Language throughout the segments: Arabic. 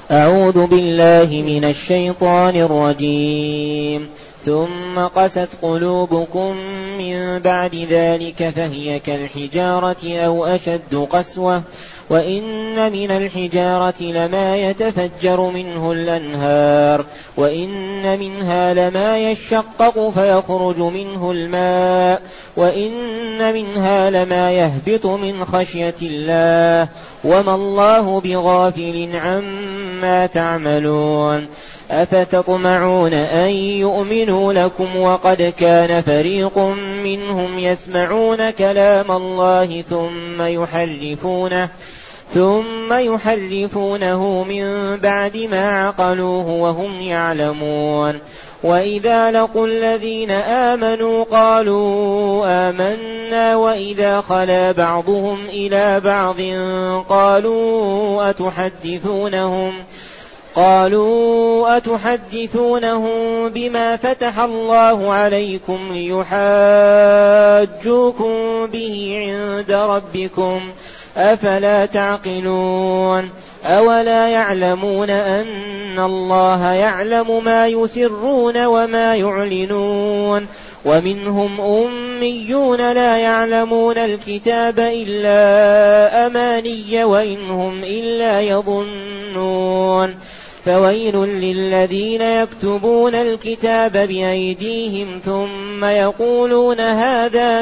أعوذ بالله من الشيطان الرجيم. ثم قست قلوبكم من بعد ذلك فهي كالحجارة أو أشد قسوة وإن من الحجارة لما يتفجر منه الأنهار وإن منها لما يشقق فيخرج منه الماء وإن منها لما يهبط من خشية الله وما الله بغافل عما تعملون. أفتطمعون أن يؤمنوا لكم وقد كان فريق منهم يسمعون كلام الله ثم يحرفونه من بعد ما عقلوه وهم يعلمون. وإذا لقوا الذين آمنوا قالوا آمنا وإذا خلا بعضهم إلى بعض قالوا أتحدثونهم بما فتح الله عليكم ليحاجوكم به عند ربكم أفلا تعقلون. أولا يعلمون أن الله يعلم ما يسرون وما يعلنون. ومنهم أميون لا يعلمون الكتاب إلا أماني وإن هم إلا يظنون. فويل للذين يكتبون الكتاب بأيديهم ثم يقولون هذا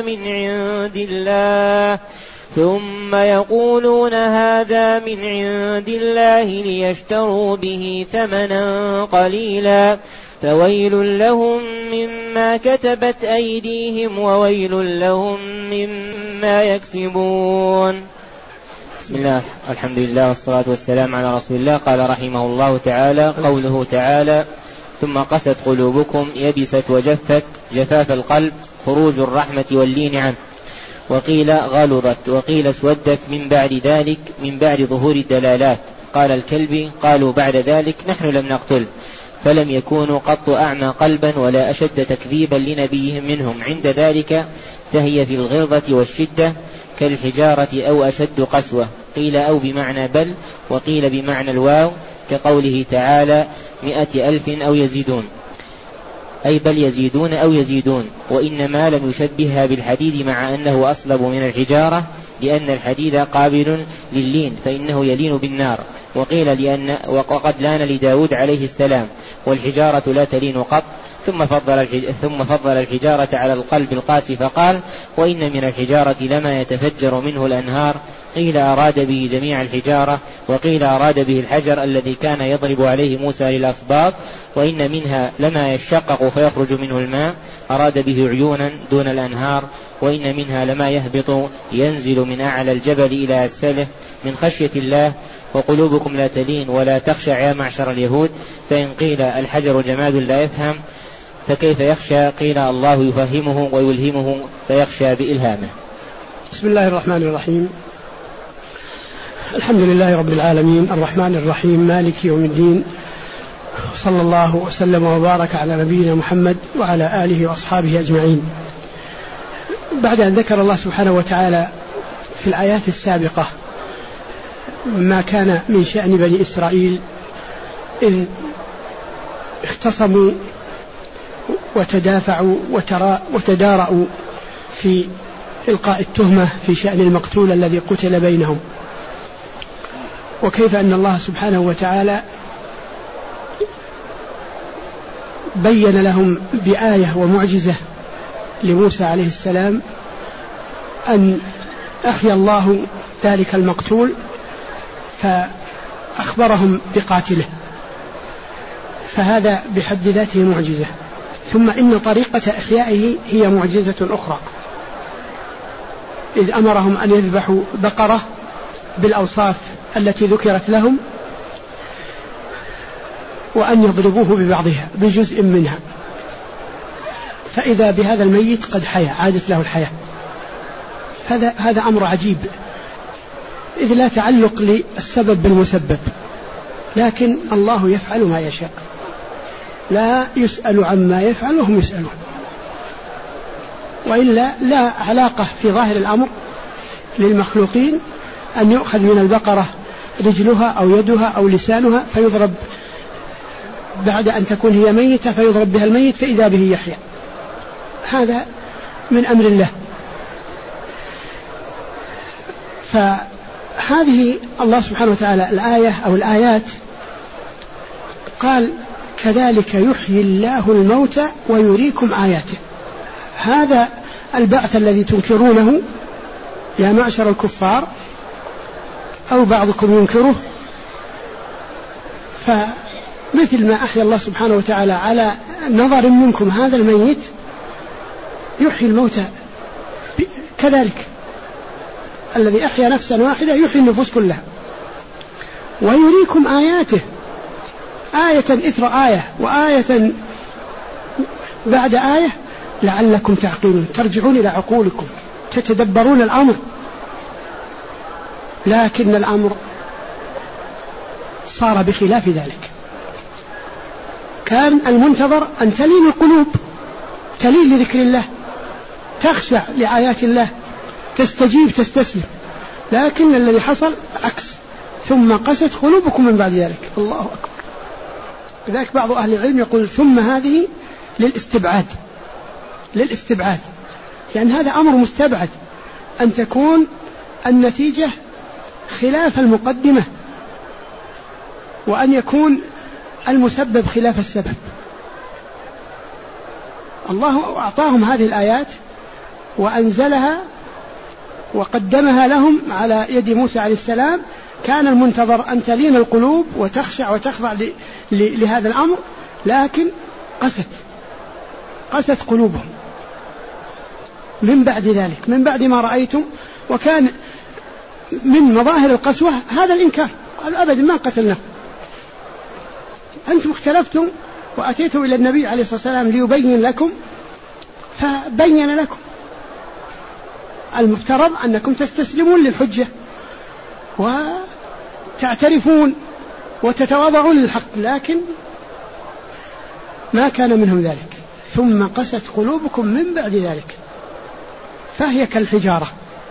من عند الله ليشتروا به ثمنا قليلا فويل لهم مما كتبت أيديهم وويل لهم مما يكسبون. بسم الله الحمد لله والصلاة والسلام على رسول الله. قال رحمه الله تعالى: قوله تعالى: ثم قست قلوبكم يبست وجفت، جفاف القلب خروج الرحمة واللين عنه، وقيل غلظت وقيل اسودت من بعد ذلك من بعد ظهور الدلالات. قال الكلبي: قالوا بعد ذلك نحن لم نقتل، فلم يكونوا قط أعمى قلبا ولا أشد تكذيبا لنبيهم منهم عند ذلك، فهي في الغلظة والشدة كالحجارة أو أشد قسوة. قيل أو بمعنى بل، وقيل بمعنى الواو، كقوله تعالى 100,000 أو يزيدون، أي بل يزيدون أو يزيدون. وإنما لم يشبهها بالحديد مع أنه أصلب من الحجارة، لأن الحديد قابل لللين فإنه يلين بالنار. وقيل وقد لان لداود عليه السلام والحجارة لا تلين قط. ثم فضل الحجارة على القلب القاسي فقال: وإن من الحجارة لما يتفجر منه الأنهار. قيل أراد به جميع الحجارة، وقيل أراد به الحجر الذي كان يضرب عليه موسى للأصباط. وإن منها لما يشقق فيخرج منه الماء، أراد به عيونا دون الأنهار. وإن منها لما يهبط ينزل من أعلى الجبل إلى أسفله من خشية الله. وقلوبكم لا تلين ولا تخشع يا معشر اليهود. فإن قيل الحجر جماد لا يفهم فكيف يخشى؟ قيل الله يفهمه ويلهمه فيخشى بإلهامه. بسم الله الرحمن الرحيم. الحمد لله رب العالمين الرحمن الرحيم مالك يوم الدين، صلى الله وسلم وبارك على نبينا محمد وعلى آله وأصحابه أجمعين. بعد أن ذكر الله سبحانه وتعالى في الآيات السابقة ما كان من شأن بني إسرائيل إذ اختصموا وتدافعوا وتدارأوا في إلقاء التهمة في شأن المقتول الذي قتل بينهم، وكيف أن الله سبحانه وتعالى بين لهم بآية ومعجزة لموسى عليه السلام أن أحيا الله ذلك المقتول، فأخبرهم بقاتله، فهذا بحد ذاته معجزة. ثم إن طريقة إحيائه هي معجزة أخرى، إذ أمرهم أن يذبحوا بقرة بالأوصاف التي ذكرت لهم وأن يضربوه ببعضها بجزء منها، فإذا بهذا الميت قد حيا، عادت له الحياة. هذا أمر عجيب، إذ لا تعلق للسبب بالمسبب، لكن الله يفعل ما يشاء، لا يسأل عما يفعل وهم يسألون. وإلا لا علاقة في ظاهر الأمر للمخلوقين أن يؤخذ من البقرة رجلها أو يدها أو لسانها فيضرب بعد أن تكون هي ميتة، فيضرب بها الميت فإذا به يحيى. هذا من أمر الله. فهذه الله سبحانه وتعالى الآية أو الآيات قال كذلك يحيي الله الموتى ويريكم آياته. هذا البعث الذي تنكرونه يا معشر الكفار أو بعضكم ينكره، فمثل ما أحيا الله سبحانه وتعالى على نظر منكم هذا الميت يحيي الموتى، كذلك الذي أحيا نفسا واحدة يحيي النفوس كلها. ويريكم آياته، آية إثر آية وآية بعد آية لعلكم تعقلون، ترجعون إلى عقولكم تتدبرون الأمر. لكن الأمر صار بخلاف ذلك. كان المنتظر أن تلين القلوب، تلين لذكر الله، تخشع لآيات الله، تستجيب تستسلم. لكن الذي حصل عكس، ثم قست قلوبكم من بعد ذلك. الله أكبر. لذلك بعض أهل العلم يقول ثم هذه للاستبعاد، للاستبعاد، لأن هذا أمر مستبعد أن تكون النتيجة خلاف المقدمة، وأن يكون المسبب خلاف السبب. الله أعطاهم هذه الآيات وأنزلها وقدمها لهم على يد موسى عليه السلام. كان المنتظر أن تلين القلوب وتخشع وتخضع لهذا الأمر، لكن قست قلوبهم من بعد ذلك، من بعد ما رأيتم. وكان من مظاهر القسوة هذا الإنكار، قالوا أبدا ما قتلنا، أنتم اختلفتم وأتيتم إلى النبي عليه الصلاة والسلام ليبين لكم فبين لكم. المفترض أنكم تستسلمون للحجة وتعترفون وتتواضعون للحق، لكن ما كان منهم ذلك. ثم قست قلوبكم من بعد ذلك فهي كالحجارة.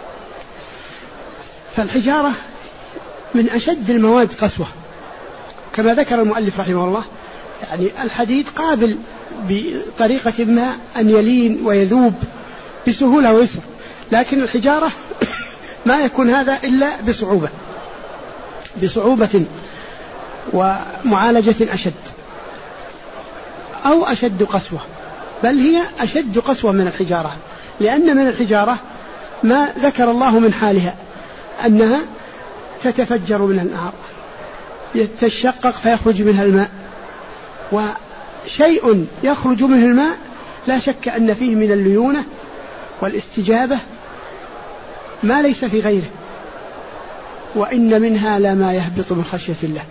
فالحجارة من أشد المواد قسوة كما ذكر المؤلف رحمه الله. يعني الحديد قابل بطريقة ما أن يلين ويذوب بسهولة ويسر، لكن الحجارة ما يكون هذا إلا بصعوبة ومعالجة أشد أو أشد قسوة، بل هي أشد قسوة من الحجارة. لأن من الحجارة ما ذكر الله من حالها أنها تتفجر من النار، يتشقق فيخرج منها الماء، وشيء يخرج منه الماء لا شك أن فيه من الليونة والاستجابة ما ليس في غيره. وإن منها لما يهبط من خشية الله.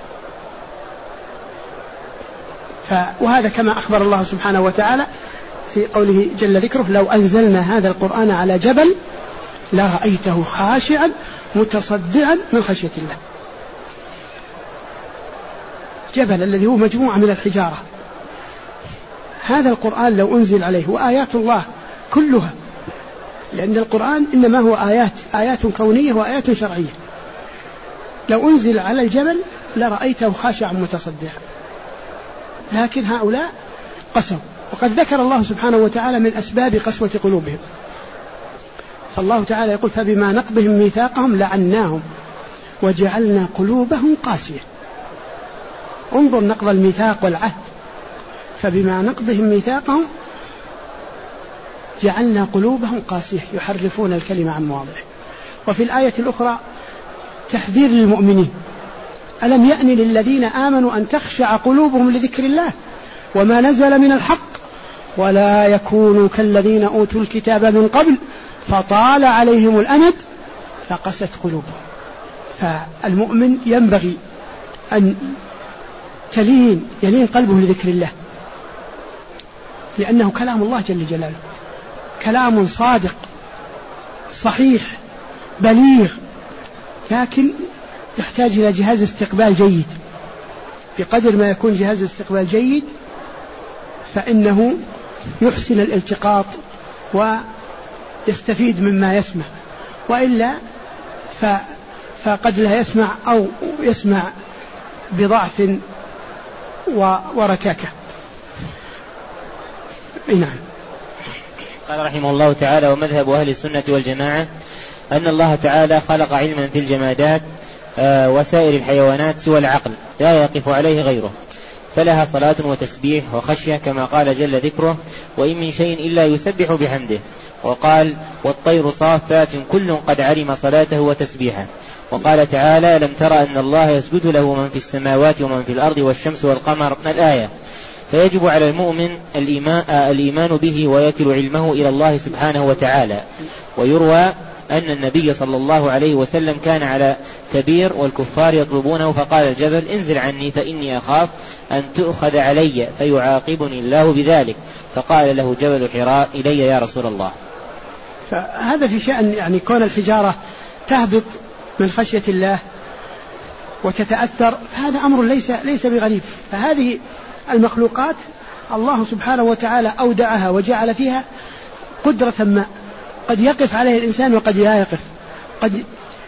وهذا كما أخبر الله سبحانه وتعالى في قوله جل ذكره لو أنزلنا هذا القرآن على جبل لرأيته خاشعا متصدعا من خشية الله. جبل الذي هو مجموعة من الحجارة، هذا القرآن لو أنزل عليه وآيات الله كلها، لأن القرآن إنما هو آيات كونية وآيات شرعية، لو أنزل على الجبل لرأيته خاشعا متصدعا. لكن هؤلاء قسوا، وقد ذكر الله سبحانه وتعالى من أسباب قسوة قلوبهم. فالله تعالى يقول فبما نقضهم ميثاقهم لعناهم وجعلنا قلوبهم قاسية. انظر نقض الميثاق والعهد. فبما نقضهم ميثاقهم جعلنا قلوبهم قاسية يحرفون الكلمة عن مواضعه. وفي الآية الأخرى تحذير للمؤمنين ألم يأن للذين آمنوا أن تخشع قلوبهم لذكر الله وما نزل من الحق ولا يكونوا كالذين أوتوا الكتاب من قبل فطال عليهم الأمد فقست قلوبهم. فالمؤمن ينبغي أن يلين قلبه لذكر الله، لأنه كلام الله جل جلاله، كلام صادق صحيح بليغ، لكن يحتاج إلى جهاز استقبال جيد. بقدر ما يكون جهاز الاستقبال جيد فإنه يحسن الالتقاط ويستفيد مما يسمع، وإلا فقد لا يسمع أو يسمع بضعف وركاكة. نعم. قال رحمه الله تعالى: ومذهب أهل السنة والجماعة أن الله تعالى خلق علما في الجمادات وسائر الحيوانات سوى العقل لا يقف عليه غيره، فلها صلاة وتسبيح وخشية كما قال جل ذكره: وإن من شيء إلا يسبح بحمده. وقال: والطير صافات كل قد علم صلاته وتسبيحه. وقال تعالى: لم تر أن الله يسجد له من في السماوات ومن في الأرض والشمس والقمر، الآية. فيجب على المؤمن الإيمان به ويكل علمه إلى الله سبحانه وتعالى. ويروى أن النبي صلى الله عليه وسلم كان على كبير والكفار يطلبونه، فقال الجبل: انزل عني فإني أخاف أن تؤخذ علي فيعاقبني الله بذلك، فقال له جبل حراء: إلي يا رسول الله. فهذا في شأن يعني كون الحجارة تهبط من خشية الله وتتأثر، هذا أمر ليس بغريب. فهذه المخلوقات الله سبحانه وتعالى أودعها وجعل فيها قدرة ما قد يقف عليه الإنسان وقد لا يقف، قد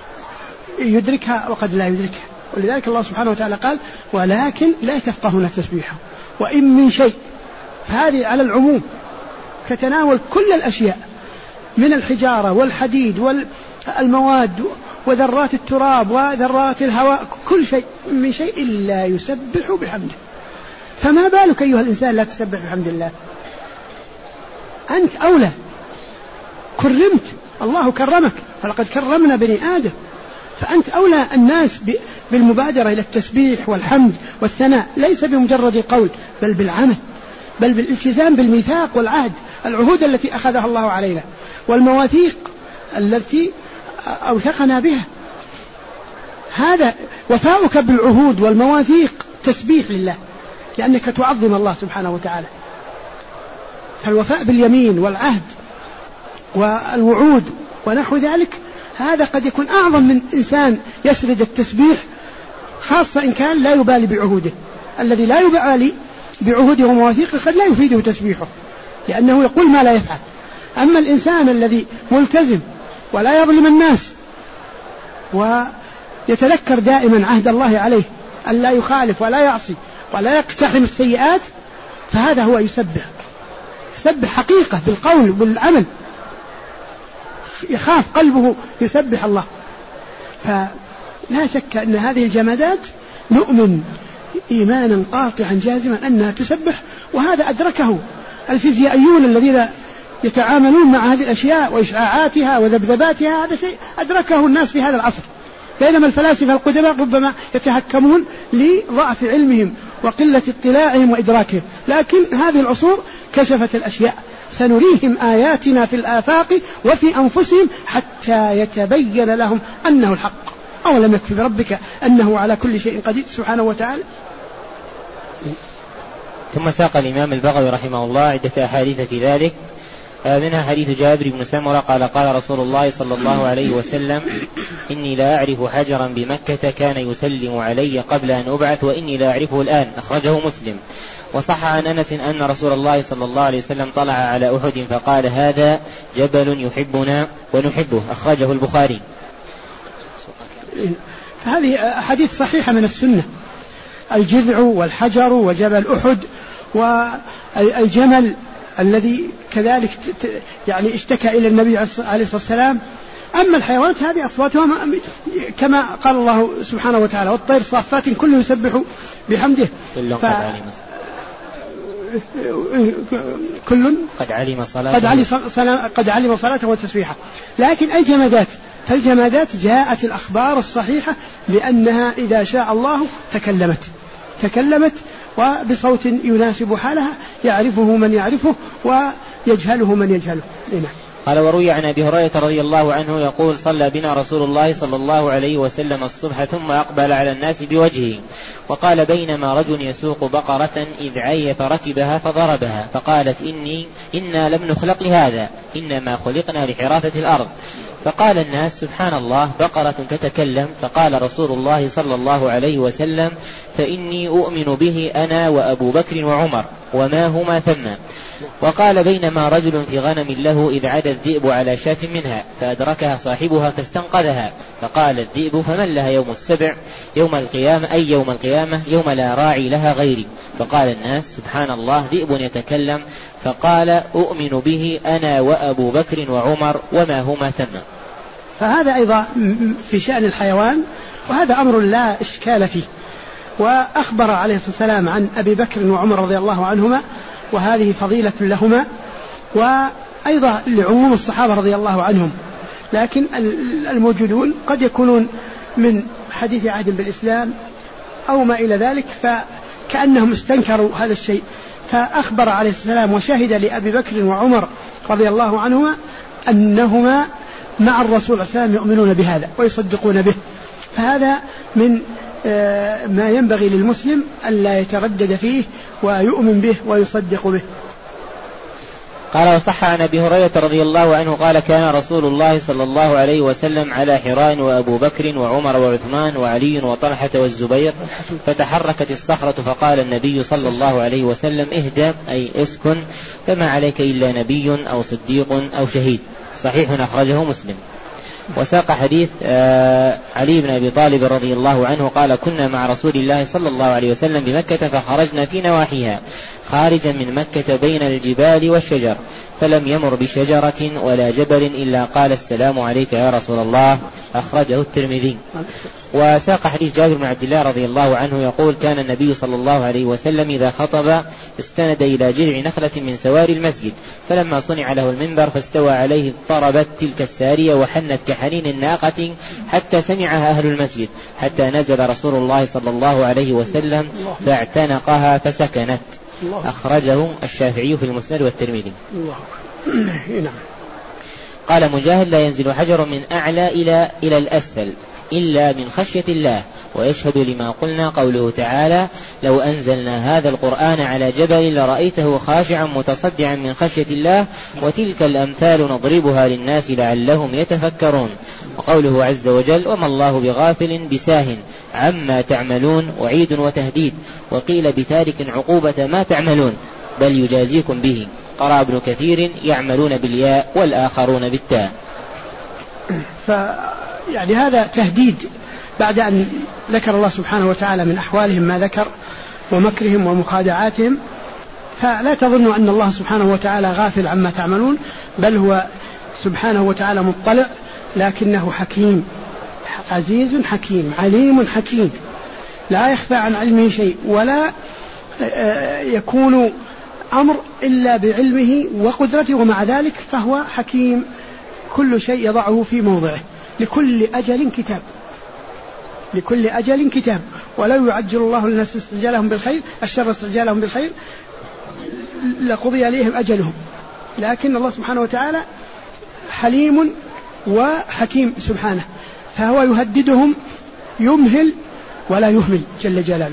يدركها وقد لا يدركها. ولذلك الله سبحانه وتعالى قال: ولكن لا تفقهون تسبيحه وإن من شيء. فهذه على العموم تتناول كل الأشياء من الحجارة والحديد والمواد وذرات التراب وذرات الهواء، كل شيء من شيء إلا يسبح بحمده. فما بالك أيها الإنسان لا تسبح بحمد الله؟ أنت أولى، كرمت، الله كرمك، ولقد كرمنا بني آدم، فأنت أولى الناس بالمبادرة إلى التسبيح والحمد والثناء، ليس بمجرد القول بل بالعمل، بل بالالتزام بالميثاق والعهد، العهود التي أخذها الله علينا والمواثيق التي أوثقنا بها. هذا وفاؤك بالعهود والمواثيق تسبيح لله، لأنك تعظم الله سبحانه وتعالى. فالوفاء باليمين والعهد والوعود ونحو ذلك، هذا قد يكون أعظم من إنسان يسرد التسبيح، خاصة إن كان لا يبالي بعهوده. الذي لا يبالي بعهوده ومواثيقه قد لا يفيده تسبيحه، لأنه يقول ما لا يفعل. أما الإنسان الذي ملتزم ولا يظلم الناس ويتذكر دائما عهد الله عليه أن لا يخالف ولا يعصي ولا يقتحم السيئات، فهذا هو يسبح حقيقة بالقول بالعمل، يخاف قلبه يسبح الله. فلا شك أن هذه الجمادات نؤمن إيمانا قاطعا جازما أنها تسبح، وهذا أدركه الفيزيائيون الذين يتعاملون مع هذه الأشياء وإشعاعاتها وذبذباتها، هذا شيء أدركه الناس في هذا العصر، بينما الفلاسفة القدماء ربما يتهكمون لضعف علمهم وقلة اطلاعهم وإدراكهم. لكن هذه العصور كشفت الأشياء، سنريهم آياتنا في الآفاق وفي أنفسهم حتى يتبين لهم أنه الحق. أولم يكفي بربك أنه على كل شيء قدير سبحانه وتعالى. ثم ساق الإمام البغوي رحمه الله عدة أحاديث في ذلك، منها حديث جابر بن سمرة قال: قال رسول الله صلى الله عليه وسلم: إني لا أعرف حجرا بمكة كان يسلم علي قبل أن أبعث وإني لا أعرفه الآن، أخرجه مسلم. وصح عن أنس أن رسول الله صلى الله عليه وسلم طلع على أحد فقال: هذا جبل يحبنا ونحبه، أخرجه البخاري. هذه أحاديث صحيحة من السنة، الجذع والحجر وجبل أحد والجمل الذي كذلك يعني اشتكى إلى النبي عليه الصلاة والسلام. أما الحيوانات هذه أصواتها كما قال الله سبحانه وتعالى: والطير صافات كل يسبح بحمده. كل قد علم صلاته وتسبيحه. لكن الجمادات جاءت الأخبار الصحيحة بأنها إذا شاء الله تكلمت وبصوت يناسب حالها، يعرفه من يعرفه ويجهله من يجهله. قال: وروي عن أبي هريرة رضي الله عنه يقول: صلى بنا رسول الله صلى الله عليه وسلم الصبح ثم أقبل على الناس بوجهه، وقال: بينما رجل يسوق بقرة إذ عيف ركبها فضربها، فقالت: إنا لم نخلق لهذا، إنما خلقنا لحراثة الأرض. فقال الناس: سبحان الله، بقرة تتكلم. فقال رسول الله صلى الله عليه وسلم: فإني أؤمن به أنا وأبو بكر وعمر وما هما ثم. وقال بينما رجل في غنم له إذ عدا الذئب على شاة منها فأدركها صاحبها فاستنقذها فقال الذئب فمن لها يوم السبع يوم القيامة أي يوم القيامة يوم لا راعي لها غيري. فقال الناس سبحان الله ذئب يتكلم. فقال أؤمن به أنا وأبو بكر وعمر وما هما ثم. فهذا أيضا في شأن الحيوان وهذا أمر لا إشكال فيه. وأخبر عليه الصلاة والسلام عن أبي بكر وعمر رضي الله عنهما وهذه فضيلة لهما وأيضا لعموم الصحابة رضي الله عنهم. لكن الموجودون قد يكونون من حديث عهد بالإسلام أو ما إلى ذلك فكأنهم استنكروا هذا الشيء. فأخبر عليه الصلاة والسلام وشهد لأبي بكر وعمر رضي الله عنهما أنهما مع الرسول صلى الله عليه وسلم يؤمنون بهذا ويصدقون به. فهذا من ما ينبغي للمسلم ألا يتردد فيه ويؤمن به ويصدق به. قال وصح عن أبي هريرة رضي الله عنه قال كان رسول الله صلى الله عليه وسلم على حراء وأبو بكر وعمر وعثمان وعلي وطلحة والزبير فتحركت الصخرة فقال النبي صلى الله عليه وسلم اهدى أي اسكن فما عليك إلا نبي أو صديق أو شهيد. صحيح أخرجه مسلم. وساق حديث علي بن أبي طالب رضي الله عنه قال كنا مع رسول الله صلى الله عليه وسلم بمكة فخرجنا في نواحيها خارجا من مكة بين الجبال والشجر فلم يمر بشجرة ولا جبل إلا قال السلام عليك يا رسول الله. أخرجه الترمذي. وساق حديث جابر بن عبد الله رضي الله عنه يقول كان النبي صلى الله عليه وسلم إذا خطب استند إلى جذع نخلة من سواري المسجد فلما صنع له المنبر فاستوى عليه اضطربت تلك السارية وحنت كحنين الناقة حتى سمعها أهل المسجد حتى نزل رسول الله صلى الله عليه وسلم فاعتنقها فسكنت. أخرجه الشافعي في المسند والترمذي. قال مجاهد لا ينزل حجر من أعلى إلى الأسفل إلا من خشية الله. ويشهد لما قلنا قوله تعالى لو أنزلنا هذا القرآن على جبل لرأيته خاشعا متصدعا من خشية الله وتلك الأمثال نضربها للناس لعلهم يتفكرون. وقوله عز وجل وما الله بغافل بساهن عما تعملون وعيد وتهديد وقيل بتارك عقوبة ما تعملون بل يجازيكم به. قرأ ابن كثير يعملون بالياء والآخرون بالتاء. يعني هذا تهديد بعد أن ذكر الله سبحانه وتعالى من أحوالهم ما ذكر ومكرهم ومخادعاتهم. فلا تظنوا أن الله سبحانه وتعالى غافل عما تعملون بل هو سبحانه وتعالى مطلع لكنه حكيم عزيز حكيم عليم حكيم لا يخفى عن علمه شيء ولا يكون أمر إلا بعلمه وقدرته ومع ذلك فهو حكيم كل شيء يضعه في موضعه لكل أجل كتاب لكل أجل كتاب. ولو يعجل الله للناس استعجالهم بالخير الشر استعجالهم بالخير لقضي إليهم أجلهم. لكن الله سبحانه وتعالى حليم وحكيم سبحانه فهو يهددهم يمهل ولا يهمل جل جلاله.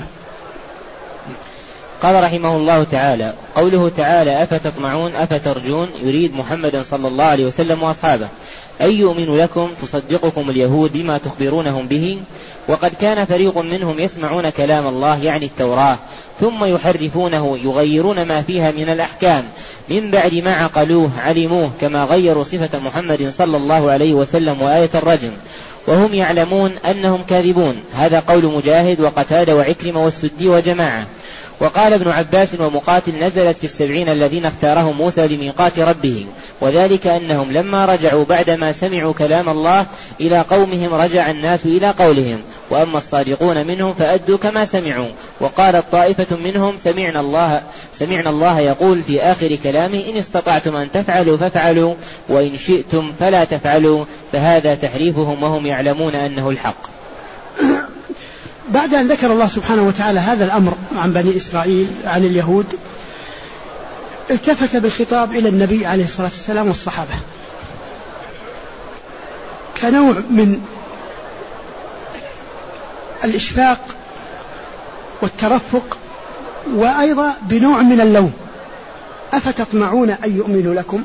قال رحمه الله تعالى قوله تعالى أفتطمعون أفترجون يريد محمدا صلى الله عليه وسلم وأصحابه أن يؤمنوا لكم تصدقكم اليهود بما تخبرونهم به وقد كان فريق منهم يسمعون كلام الله يعني التوراة ثم يحرفونه يغيرون ما فيها من الأحكام من بعد ما عقلوه علموه كما غيروا صفة محمد صلى الله عليه وسلم وآية الرجم وهم يعلمون أنهم كاذبون. هذا قول مجاهد وقتادة وعكرمة والسدي وجماعة. وقال ابن عباس ومقاتل نزلت في 70 الذين اختارهم موسى لميقات ربه وذلك أنهم لما رجعوا بعدما سمعوا كلام الله إلى قومهم رجع الناس إلى قولهم وأما الصادقون منهم فأدوا كما سمعوا. وقال الطائفة منهم سمعنا الله يقول في آخر كلامه إن استطعتم أن تفعلوا فافعلوا وإن شئتم فلا تفعلوا فهذا تحريفهم وهم يعلمون أنه الحق. بعد أن ذكر الله سبحانه وتعالى هذا الأمر عن بني إسرائيل عن اليهود التفت بالخطاب إلى النبي عليه الصلاة والسلام والصحابة كنوع من الإشفاق والترفق وأيضا بنوع من اللوم. أفتطمعون أن يؤمنوا لكم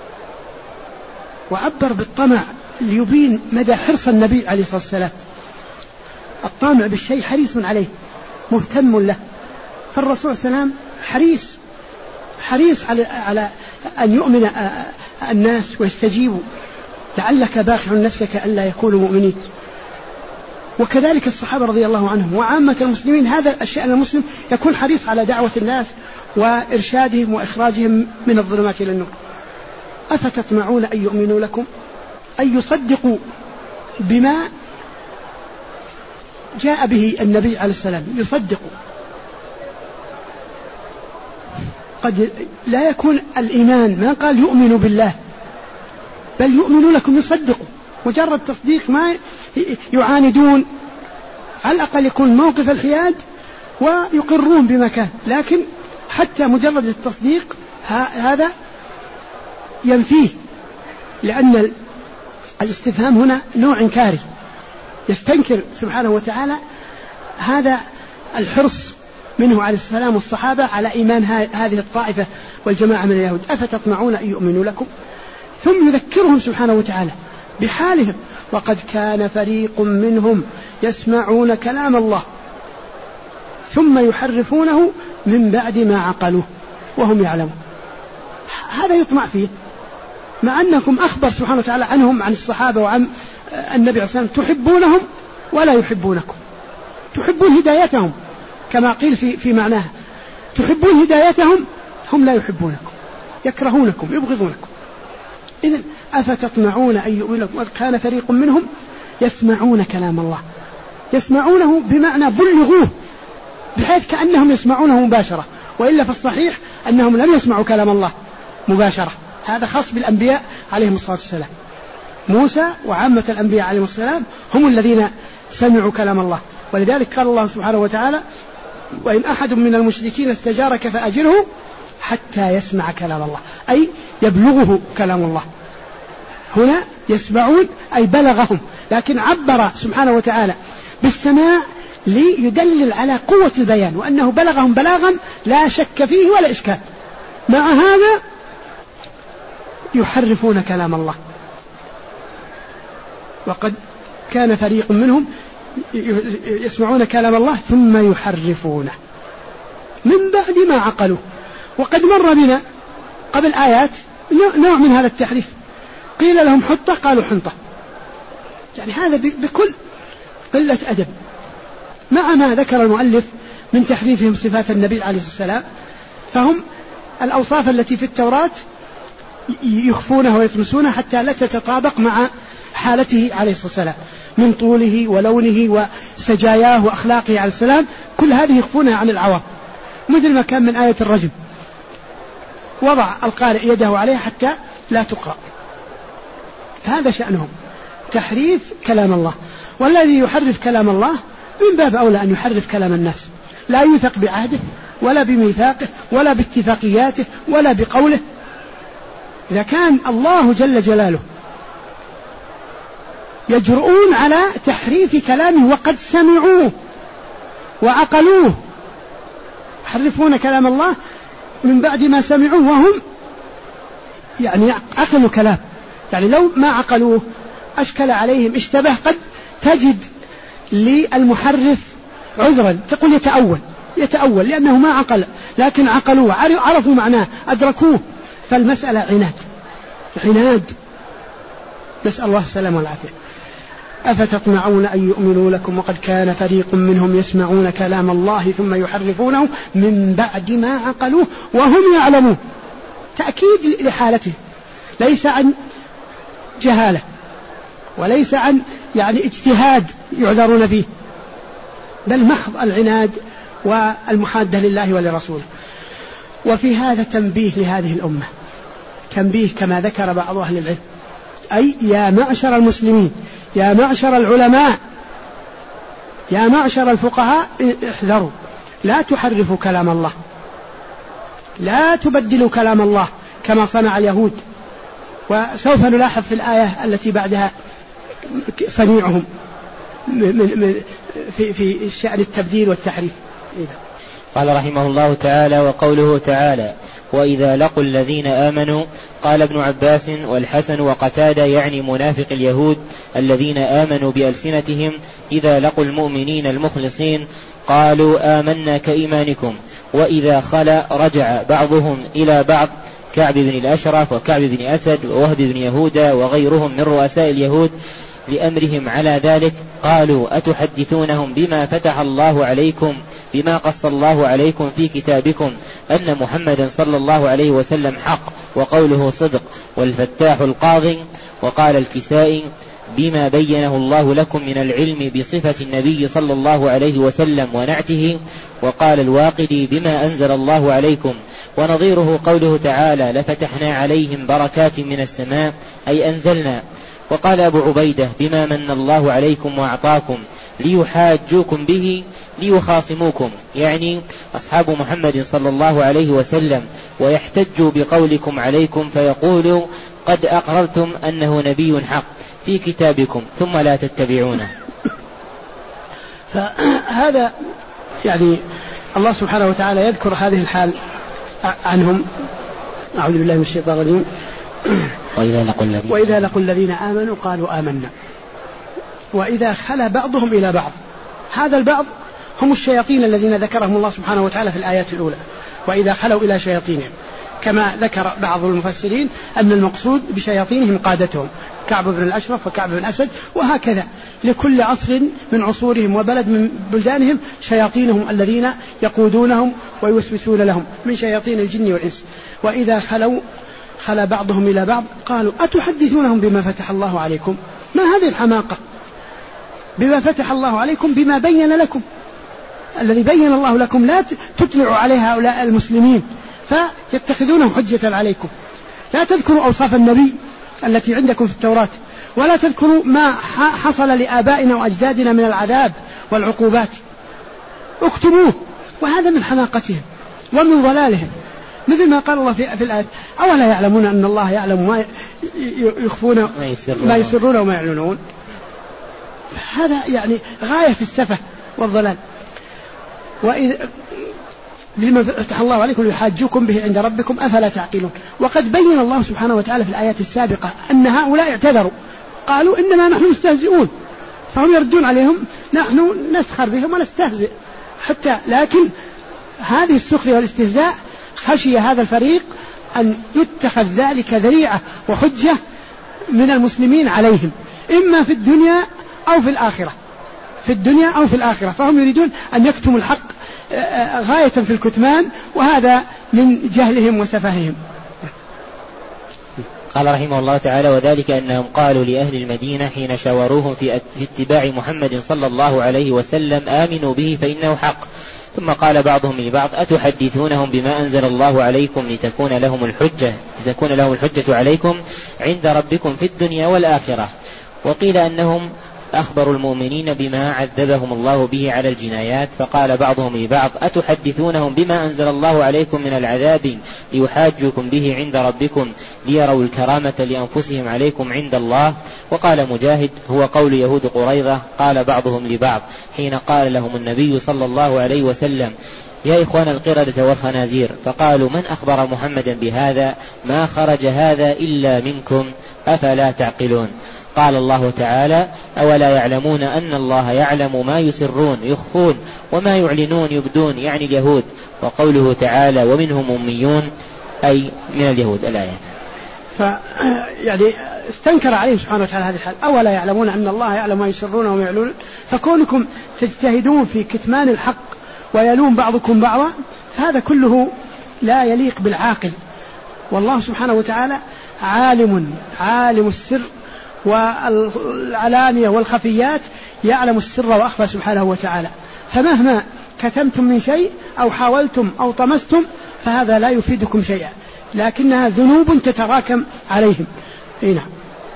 وعبر بالطمع ليبين مدى حرص النبي عليه الصلاة والسلام. الطامع بالشيء حريص عليه مهتم له فالرسول صلى الله عليه وسلم حريص على أن يؤمن الناس ويستجيبوا، لعلك باخع نفسك ألا يكونوا مؤمنين. وكذلك الصحابة رضي الله عنهم وعامة المسلمين، هذا الشأن المسلم يكون حريص على دعوة الناس وإرشادهم وإخراجهم من الظلمات إلى النور. أفتطمعون أن يؤمنوا لكم، أن يصدقوا بما جاء به النبي عليه السلام، يصدقوا. قد لا يكون الإيمان، ما قال يؤمن بالله، بل يؤمن لكم، يصدقوا. مجرد تصديق، ما يعاندون، على الأقل يكون موقف الحياد ويقرون بما كان، لكن حتى مجرد التصديق هذا ينفيه، لأن الاستفهام هنا نوع إنكاري، يستنكر سبحانه وتعالى هذا الحرص منه عليه السلام والصحابة على إيمان هذه الطائفة والجماعة من اليهود. أفتطمعون أن يؤمنوا لكم، ثم يذكرهم سبحانه وتعالى بحالهم، وقد كان فريق منهم يسمعون كلام الله ثم يحرفونه من بعد ما عقلوه وهم يعلمون. هذا يطمع فيه، مع أنكم أخبر سبحانه وتعالى عنهم، عن الصحابة وعن النبي عليه الصلاة والسلام، تحبونهم ولا يحبونكم، تحبون هدايتهم كما قيل في معناها، تحبون هدايتهم، هم لا يحبونكم، يكرهونكم، يبغضونكم. إذن أفتطمعون أن يؤمنوا لكم، كان فريق منهم يسمعون كلام الله، يسمعونه بمعنى بلغوه، بحيث كأنهم يسمعونه مباشرة، وإلا في الصحيح أنهم لم يسمعوا كلام الله مباشرة. هذا خاص بالأنبياء عليهم الصلاة والسلام. موسى وعامة الأنبياء عليهم السلام هم الذين سمعوا كلام الله، ولذلك قال الله سبحانه وتعالى: وإن أحد من المشركين استجارك فأجره حتى يسمع كلام الله، أي يبلغه كلام الله. هنا يسمعون أي بلغهم، لكن عبر سبحانه وتعالى بالسماع ليدلل على قوة البيان، وأنه بلغهم بلاغا لا شك فيه ولا إشكال. مع هذا يحرفون كلام الله، وقد كان فريق منهم يسمعون كلام الله ثم يحرفونه من بعد ما عقلوه. وقد مر بنا قبل آيات نوع من هذا التحريف، قيل لهم حطة قالوا حنطة، يعني هذا بكل قلة أدب، مع ما ذكر المؤلف من تحريفهم صفات النبي عليه الصلاة والسلام. فهم الأوصاف التي في التوراة يخفونها ويطمسونها حتى لا تتطابق مع حالته عليه الصلاة والسلام، من طوله ولونه وسجاياه وأخلاقه عليه السلام، كل هذه يخفونها عن العوام، مثل ما كان من آية الرجم، وضع القارئ يده عليها حتى لا تقرأ. هذا شأنهم، تحريف كلام الله. والذي يحرف كلام الله من باب أولى أن يحرف كلام الناس، لا يوثق بعهده ولا بميثاقه ولا باتفاقياته ولا بقوله. إذا كان الله جل جلاله يجرؤون على تحريف كلامه وقد سمعوه وعقلوه، يحرفون كلام الله من بعد ما سمعوه وهم يعني عقلوا كلام، يعني لو ما عقلوه أشكل عليهم، اشتبه، قد تجد للمحرف عذرا، تقول يتأول لأنه ما عقل، لكن عقلوه، عرفوا معناه، أدركوه، فالمسألة عناد، نسأل الله السلامة والعافية. أفتطمعون أن يؤمنوا لكم وقد كان فريق منهم يسمعون كلام الله ثم يحرفونه من بعد ما عقلوه وهم يعلمون. تأكيد لحالته، ليس عن جهالة وليس عن يعني اجتهاد يعذرون فيه، بل محض العناد والمحادة لله ولرسوله. وفي هذا تنبيه لهذه الأمة، تنبيه كما ذكر بعض أهل العلم، أي يا معشر المسلمين، يا معشر العلماء، يا معشر الفقهاء، احذروا، لا تحرفوا كلام الله، لا تبدلوا كلام الله كما صنع اليهود. وسوف نلاحظ في الآية التي بعدها صنيعهم في شأن التبديل والتحريف. قال رحمه الله تعالى: وقوله تعالى: وإذا لقوا الذين آمنوا. قال ابن عباس والحسن وقتادة يعني منافق اليهود الذين آمنوا بألسنتهم إذا لقوا المؤمنين المخلصين قالوا آمنا كإيمانكم، وإذا خلا رجع بعضهم إلى بعض كعب بن الأشرف وكعب بن أسد ووهب بن يهودا وغيرهم من رؤساء اليهود لأمرهم على ذلك. قالوا أتحدثونهم بما فتح الله عليكم بما قص الله عليكم في كتابكم أن محمدا صلى الله عليه وسلم حق وقوله صدق والفتاح القاضي. وقال الكسائي بما بينه الله لكم من العلم بصفة النبي صلى الله عليه وسلم ونعته. وقال الواقدي بما أنزل الله عليكم. ونظيره قوله تعالى لفتحنا عليهم بركات من السماء أي أنزلنا. وقال أبو عبيدة بما من الله عليكم وأعطاكم ليحاجوكم به ليخاصموكم، يعني أصحاب محمد صلى الله عليه وسلم، ويحتجوا بقولكم عليكم فيقولوا قد أقررتم أنه نبي حق في كتابكم ثم لا تتبعونه. فهذا يعني الله سبحانه وتعالى يذكر هذه الحال عنهم. أعوذ بالله من الشيطان الرجيم. وإذا لقوا الذين آمنوا قالوا آمنا وإذا خلا بعضهم إلى بعض. هذا البعض هم الشياطين الذين ذكرهم الله سبحانه وتعالى في الآيات الأولى، وإذا خلوا إلى شياطينهم، كما ذكر بعض المفسرين أن المقصود بشياطينهم قادتهم كعب بن الأشرف وكعب بن أسد، وهكذا لكل عصر من عصورهم وبلد من بلدانهم شياطينهم الذين يقودونهم ويوسوسون لهم من شياطين الجن والإنس. وإذا خلا بعضهم إلى بعض قالوا أتحدثونهم بما فتح الله عليكم. ما هذه الحماقة؟ بما فتح الله عليكم بما بين لكم، الذي بين الله لكم لا تطلعوا عليه هؤلاء المسلمين فيتخذونهم حجة عليكم. لا تذكروا أوصاف النبي التي عندكم في التوراة، ولا تذكروا ما حصل لآبائنا وأجدادنا من العذاب والعقوبات، اكتموه. وهذا من حماقتهم ومن ضلالهم، مثل ما قال الله في الآية أولا يعلمون أن الله يعلم ما يخفون ما يسرون وما يعلنون. هذا يعني غاية في السفة والضلال. وإذا بما فتح الله عليكم يحاجوكم به عند ربكم أفلا تعقلون. وقد بين الله سبحانه وتعالى في الآيات السابقة أن هؤلاء اعتذروا قالوا إنما نحن مستهزئون، فهم يردون عليهم نحن نسخر بهم ونستهزئ حتى. لكن هذه السخرية والاستهزاء خشي هذا الفريق أن يتخذ ذلك ذريعة وحجة من المسلمين عليهم، إما في الدنيا أو في الآخرة، في الدنيا أو في الآخرة. فهم يريدون أن يكتموا الحق غاية في الكتمان، وهذا من جهلهم وسفههم. قال رحمه الله تعالى وذلك أنهم قالوا لأهل المدينة حين شاوروهم في اتباع محمد صلى الله عليه وسلم آمنوا به فإنه حق. ثم قال بعضهم لبعض أتحدثونهم بما أنزل الله عليكم لتكون لهم الحجة عليكم عند ربكم في الدنيا والآخرة. وقيل أنهم أخبروا المؤمنين بما عذبهم الله به على الجنايات، فقال بعضهم لبعض أتحدثونهم بما أنزل الله عليكم من العذاب ليحاجوكم به عند ربكم ليروا الكرامة لأنفسهم عليكم عند الله. وقال مجاهد هو قول يهود قريظة. قال بعضهم لبعض حين قال لهم النبي صلى الله عليه وسلم يا إخوان القردة والخنازير، فقالوا من أخبر محمدا بهذا؟ ما خرج هذا إلا منكم أفلا تعقلون. قال الله تعالى أولا يعلمون أن الله يعلم ما يسرون يخفون وما يعلنون يبدون، يعني اليهود. وقوله تعالى ومنهم أميون أي من اليهود الآية. يعني استنكر عليه سبحانه وتعالى هذه الحال، أولا يعلمون أن الله يعلم ما يسرون وما يعلنون. فكونكم تجتهدون في كتمان الحق ويلوم بعضكم بعضا فهذا كله لا يليق بالعاقل. والله سبحانه وتعالى عالم السر والعلانية والخفيات، يعلم السر وأخفى سبحانه وتعالى. فمهما كتمتم من شيء أو حاولتم أو طمستم فهذا لا يفيدكم شيئا، لكنها ذنوب تتراكم عليهم. نعم.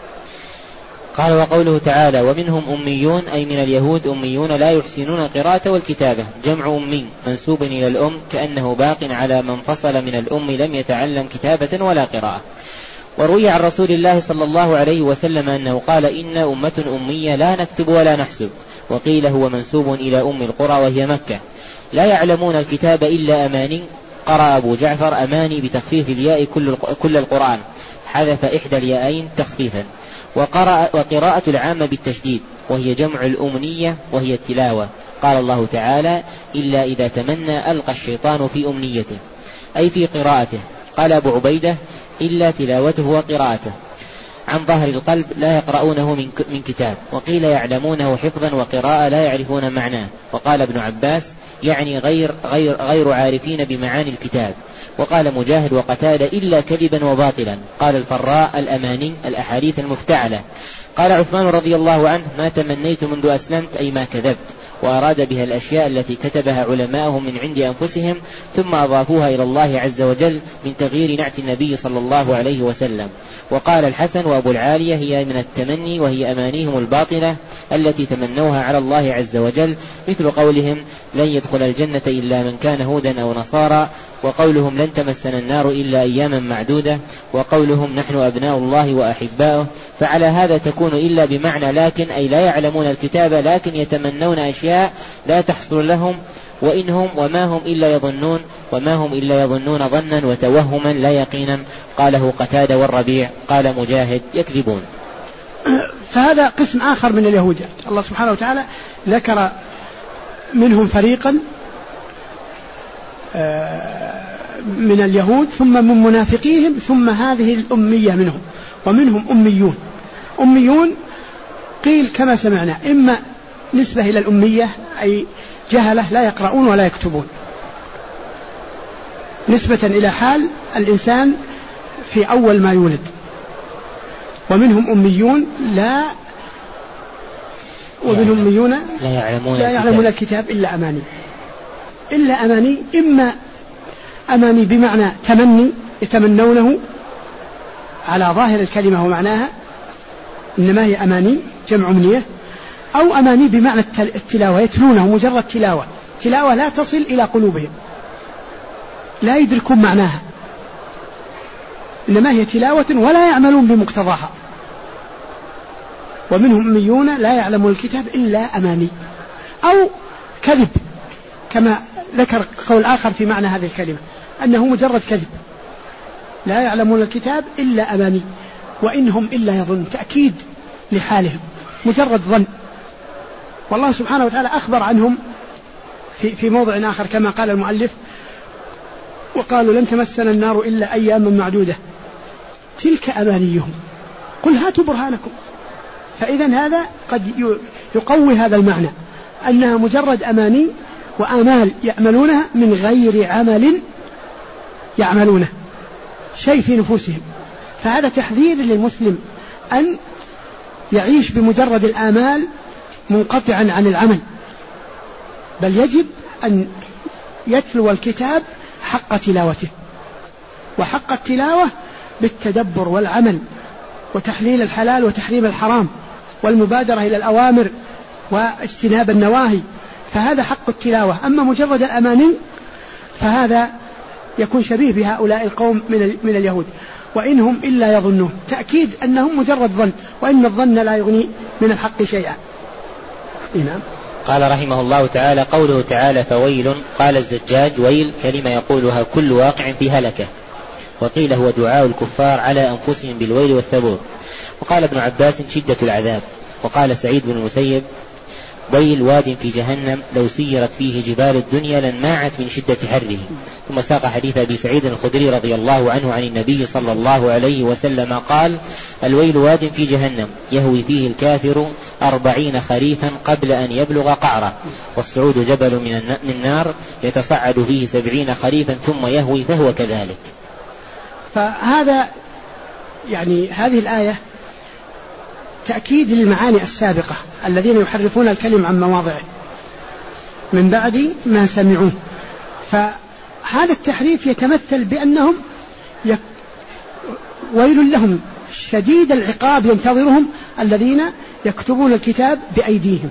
قال وقوله تعالى ومنهم أميون أي من اليهود أميون لا يحسنون القراءة والكتابة، جمع أمي منسوب إلى الأم كأنه باق على من فصل من الأم لم يتعلم كتابة ولا قراءة. وروي عن رسول الله صلى الله عليه وسلم أنه قال إن أمة أمية لا نكتب ولا نحسب. وقيل هو منسوب إلى أم القرى وهي مكة، لا يعلمون الكتاب إلا أماني. قرأ أبو جعفر أماني بتخفيف الياء كل القرآن، حذف إحدى الياءين تخفيفا. وقراءة العامة بالتشديد وهي جمع الأمنية وهي التلاوة. قال الله تعالى: إلا إذا تمنى ألقى الشيطان في أمنيته، أي في قراءته. قال أبو عبيدة: إلا تلاوته وقراءته، عن ظهر القلب لا يقرؤونه من كتاب. وقيل يعلمونه حفظا وقراءة لا يعرفون معناه. وقال ابن عباس: يعني غير عارفين بمعاني الكتاب. وقال مجاهد وقتادة: إلا كذبا وباطلا. قال الفراء: الأماني الأحاديث المفتعلة. قال عثمان رضي الله عنه: ما تمنيت منذ أسلمت، أي ما كذبت. وأراد بها الأشياء التي كتبها علماؤهم من عند أنفسهم ثم أضافوها إلى الله عز وجل من تغيير نعت النبي صلى الله عليه وسلم. وقال الحسن وأبو العالية: هي من التمني وهي أمانيهم الباطلة التي تمنوها على الله عز وجل، مثل قولهم: لن يدخل الجنة إلا من كان هودا أو نصارى، وقولهم: لن تمسنا النار إلا أياما معدودة، وقولهم: نحن أبناء الله وأحباؤه. فعلى هذا تكون إلا بمعنى لكن، أي لا يعلمون الكتاب لكن يتمنون أشياء لا تحصل لهم، وإنهم وما هم إلا يظنون ظنا وتوهما لا يقينا. قاله قتادة والربيع. قال مجاهد: يكذبون. فهذا قسم آخر من اليهود. الله سبحانه وتعالى ذكر منهم فريقا من اليهود، ثم من منافقيهم، ثم هذه الأمية منهم. ومنهم أميون قيل كما سمعنا إما نسبة إلى الأمية أي جهلة لا يقرؤون ولا يكتبون، نسبة إلى حال الإنسان في أول ما يولد. ومنهم أميون لا يعلمون الكتاب إلا أماني، إما أماني بمعنى تمني يتمنونه على ظاهر الكلمة ومعناها، إنما هي أماني جمع أمنية، أو أماني بمعنى التلاوة، يتلونه مجرد تلاوة لا تصل إلى قلوبهم، لا يدركون معناها، إنما هي تلاوة ولا يعملون بمقتضاها. ومنهم أميون لا يعلمون الكتاب إلا أماني أو كذب، كما ذكر قول آخر في معنى هذه الكلمة أنه مجرد كذب، لا يعلمون الكتاب إلا أماني وإنهم إلا يظن، تأكيد لحالهم، مجرد ظن. والله سبحانه وتعالى أخبر عنهم في موضع آخر كما قال المؤلف: وقالوا لن تمسنا النار إلا أياما معدودة، تلك أمانيهم قل هاتوا برهانكم. فإذا هذا قد يقوي هذا المعنى، أنها مجرد أماني وآمال يعملونها من غير عمل يعملونه، شيء في نفوسهم. فهذا تحذير للمسلم أن يعيش بمجرد الآمال منقطعا عن العمل، بل يجب أن يتلو الكتاب حق تلاوته، وحق التلاوة بالتدبر والعمل وتحليل الحلال وتحريم الحرام والمبادرة إلى الأوامر واجتناب النواهي، فهذا حق التلاوة. أما مجرد الأماني فهذا يكون شبيه بهؤلاء القوم من اليهود، وإنهم إلا يظنون، تأكيد أنهم مجرد ظن، وإن الظن لا يغني من الحق شيئا. نعم. قال رحمه الله تعالى: قوله تعالى: فويل. قال الزجاج: ويل كلمة يقولها كل واقع في هلكة، وقيل هو دعاء الكفار على أنفسهم بالويل والثبور. وقال ابن عباس: شدة العذاب. وقال سعيد بن المسيب: ويل واد في جهنم لو سيرت فيه جبال الدنيا لانماعت من شدة حره. ثم ساق حديث أبي سعيد الخدري رضي الله عنه عن النبي صلى الله عليه وسلم قال: الويل واد في جهنم يهوي فيه الكافر 40 خريفا قبل أن يبلغ قعره، والصعود جبل من نار يتصعد فيه 70 خريفا ثم يهوي فهو كذلك. فهذا يعني هذه الآية تأكيد للمعاني السابقة الذين يحرفون الكلم عن مواضعه من بعد ما سمعوه. فهذا التحريف يتمثل بأنهم ويل لهم شديد العقاب ينتظرهم الذين يكتبون الكتاب بأيديهم.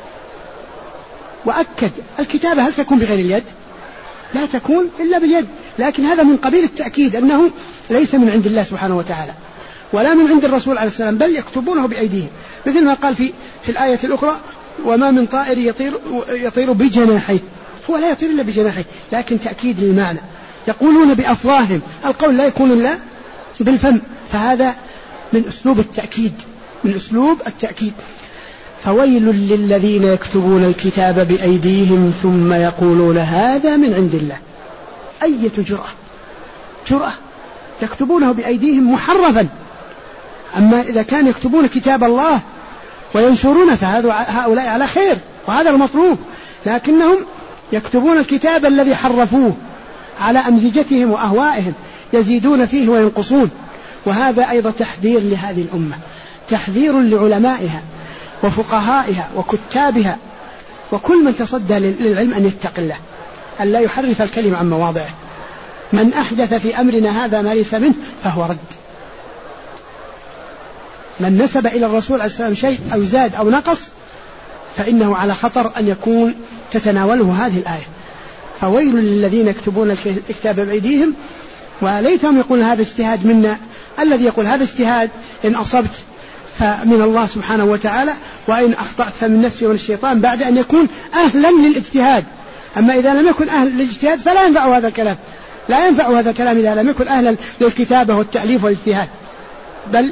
وأكد الكتابة هل تكون بغير اليد؟ لا تكون إلا باليد، لكن هذا من قبيل التأكيد أنه ليس من عند الله سبحانه وتعالى ولا من عند الرسول عليه السلام، بل يكتبونه بأيديهم، مثل ما قال في الآية الأخرى: وما من طائر يطير بجناحيه. هو لا يطير إلا بجناحيه، لكن تأكيد للمعنى. يقولون بأفواههم، القول لا يكون إلا بالفم، فهذا من أسلوب التأكيد، فويل للذين يكتبون الكتاب بأيديهم ثم يقولون هذا من عند الله. أية جرأة يكتبونه بأيديهم محرفا. أما إذا كان يكتبون كتاب الله وينشرونه فهؤلاء على خير وهذا المطلوب، لكنهم يكتبون الكتاب الذي حرفوه على أمزجتهم وأهوائهم، يزيدون فيه وينقصون. وهذا أيضا تحذير لهذه الأمة، تحذير لعلمائها وفقهائها وكتابها وكل من تصدى للعلم أن يتق الله، أن لا يحرف الكلمة عن مواضعه. من أحدث في أمرنا هذا ما ليس منه فهو رد. من نسب إلى الرسول عليه السلام شيء أو زاد أو نقص فإنه على خطر أن يكون تتناوله هذه الآية. فويل للذين يكتبون الكتاب بأيديهم وليتهم يقول هذا اجتهاد منا. الذي يقول هذا اجتهاد إن أصبت فمن الله سبحانه وتعالى، وإن أخطأت فمن نفسي ومن الشيطان، بعد أن يكون أهلا للاجتهاد. أما إذا لم يكن أهلا للاجتهاد فلا ينفع هذا الكلام، لا ينفع هذا الكلام إذا لم يكن أهلا للكتابة والتأليف والاجتهاد، بل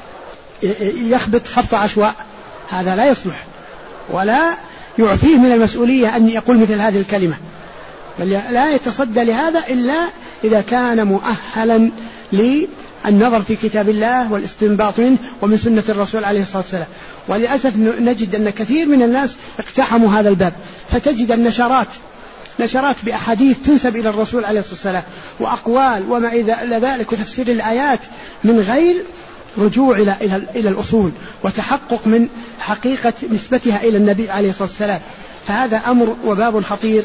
يخبط خبط عشواء. هذا لا يصلح ولا يعفيه من المسؤولية أن يقول مثل هذه الكلمة، بل لا يتصدى لهذا إلا إذا كان مؤهلا للنظر في كتاب الله والاستنباط منه ومن سنة الرسول عليه الصلاة والسلام. وللأسف نجد أن كثير من الناس اقتحموا هذا الباب، فتجد نشرات بأحاديث تنسب إلى الرسول عليه الصلاة والسلام وأقوال وما إلى ذلك وتفسير الآيات من غير رجوع إلى الأصول وتحقق من حقيقة نسبتها إلى النبي عليه الصلاة والسلام. فهذا أمر وباب خطير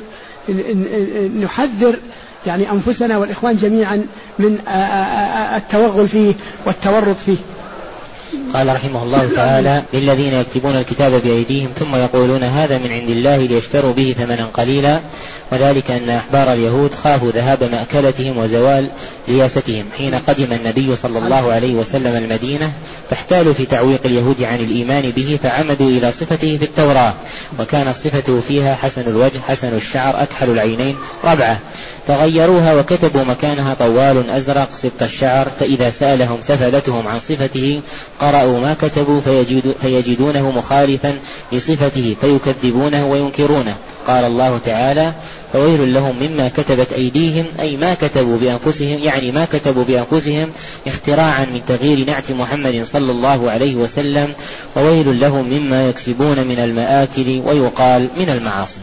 نحذر يعني أنفسنا والإخوان جميعا من التوغل فيه والتورط فيه. قال رحمه الله تعالى: للذين يكتبون الكتاب بأيديهم ثم يقولون هذا من عند الله ليشتروا به ثمنا قليلا، وذلك أن أحبار اليهود خافوا ذهاب مأكلتهم وزوال رياستهم حين قدم النبي صلى الله عليه وسلم المدينة، فاحتالوا في تعويق اليهود عن الإيمان به، فعمدوا إلى صفته في التوراة، وكانت صفته فيها حسن الوجه حسن الشعر أكحل العينين ربعة، فغيروها وكتبوا مكانها طوال أزرق سبط الشعر، فإذا سألهم سفلتهم عن صفته قرأوا ما كتبوا فيجدونه مخالفا لصفته فيكذبونه وينكرونه. قال الله تعالى: فويل لهم مما كتبت أيديهم، أي ما كتبوا بأنفسهم، يعني ما كتبوا بأنفسهم اختراعا من تغيير نعت محمد صلى الله عليه وسلم، وويل لهم مما يكسبون من المآكل ويقال من المعاصي.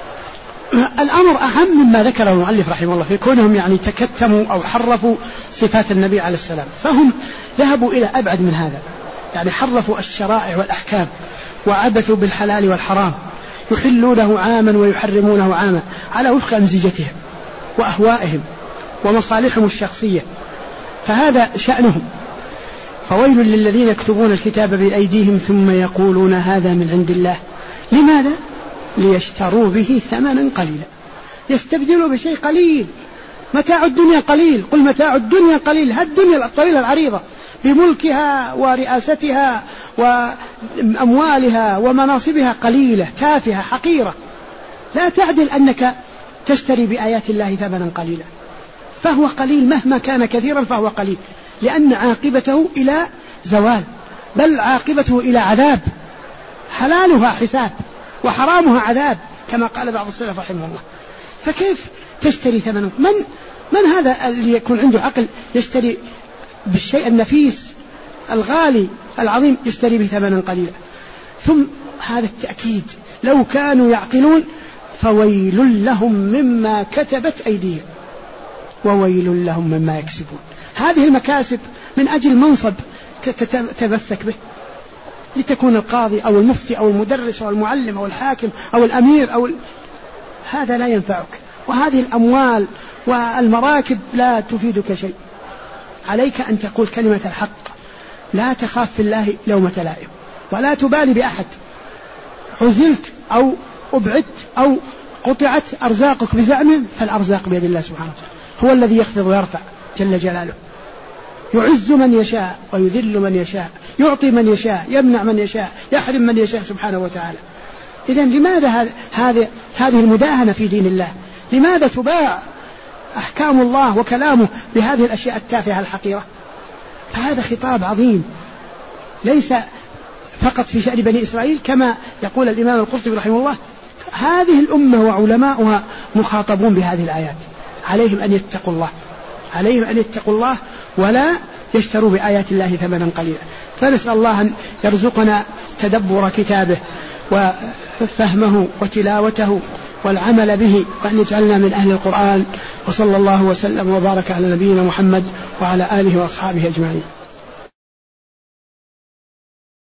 الأمر أهم مما ذكره المؤلف رحمه الله في كونهم يعني تكتموا أو حرفوا صفات النبي عليه السلام، فهم ذهبوا إلى أبعد من هذا، يعني حرفوا الشرائع والأحكام وعبثوا بالحلال والحرام، يحلونه عاما ويحرمونه عاما على وفق أمزجتهم وأهوائهم ومصالحهم الشخصية، فهذا شأنهم. فويل للذين يكتبون الكتاب بأيديهم ثم يقولون هذا من عند الله. لماذا؟ ليشتروا به ثمنا قليلا، يستبدلوا بشيء قليل. متاع الدنيا قليل، قل متاع الدنيا قليل. هالدنيا الطويلة العريضة بملكها ورئاستها وأموالها ومناصبها قليلة تافهة حقيرة، لا تعدل أنك تشتري بآيات الله ثمنا قليلا، فهو قليل مهما كان كثيرا فهو قليل، لأن عاقبته إلى زوال، بل عاقبته إلى عذاب، حلالها حساب وحرامها عذاب كما قال بعض السلف رحمه الله. فكيف تشتري ثمنا؟ من هذا اللي يكون عنده عقل يشتري بالشيء النفيس الغالي العظيم يشتري بثمنا قليلا؟ ثم هذا التأكيد لو كانوا يعقلون فويل لهم مما كتبت أيديهم وويل لهم مما يكسبون. هذه المكاسب من أجل منصب تتمسك به لتكون القاضي أو المفتي أو المدرس أو المعلم أو الحاكم أو الأمير هذا لا ينفعك، وهذه الأموال والمراكب لا تفيدك شيء. عليك أن تقول كلمة الحق، لا تخاف في الله لومة لائم، ولا تبالي بأحد، عزلت أو أبعدت أو قطعت أرزاقك بزعمه، فالأرزاق بيد الله سبحانه وتعالى، هو الذي يخفض ويرفع جل جلاله، يعز من يشاء ويذل من يشاء، يعطي من يشاء، يمنع من يشاء، يحرم من يشاء سبحانه وتعالى. إذن لماذا هذه المداهنة في دين الله؟ لماذا تباع أحكام الله وكلامه بهذه الأشياء التافهة الحقيرة؟ فهذا خطاب عظيم، ليس فقط في شأن بني إسرائيل، كما يقول الإمام القرطبي رحمه الله هذه الأمة وعلماؤها مخاطبون بهذه الآيات، عليهم أن يتقوا الله ولا يشتروا بآيات الله ثمنا قليلا. فنسأل الله أن يرزقنا تدبر كتابه وفهمه وتلاوته والعمل به، وأن يجعلنا من أهل القرآن. وصلى الله وسلم وبارك على نبينا محمد وعلى آله وأصحابه أجمعين.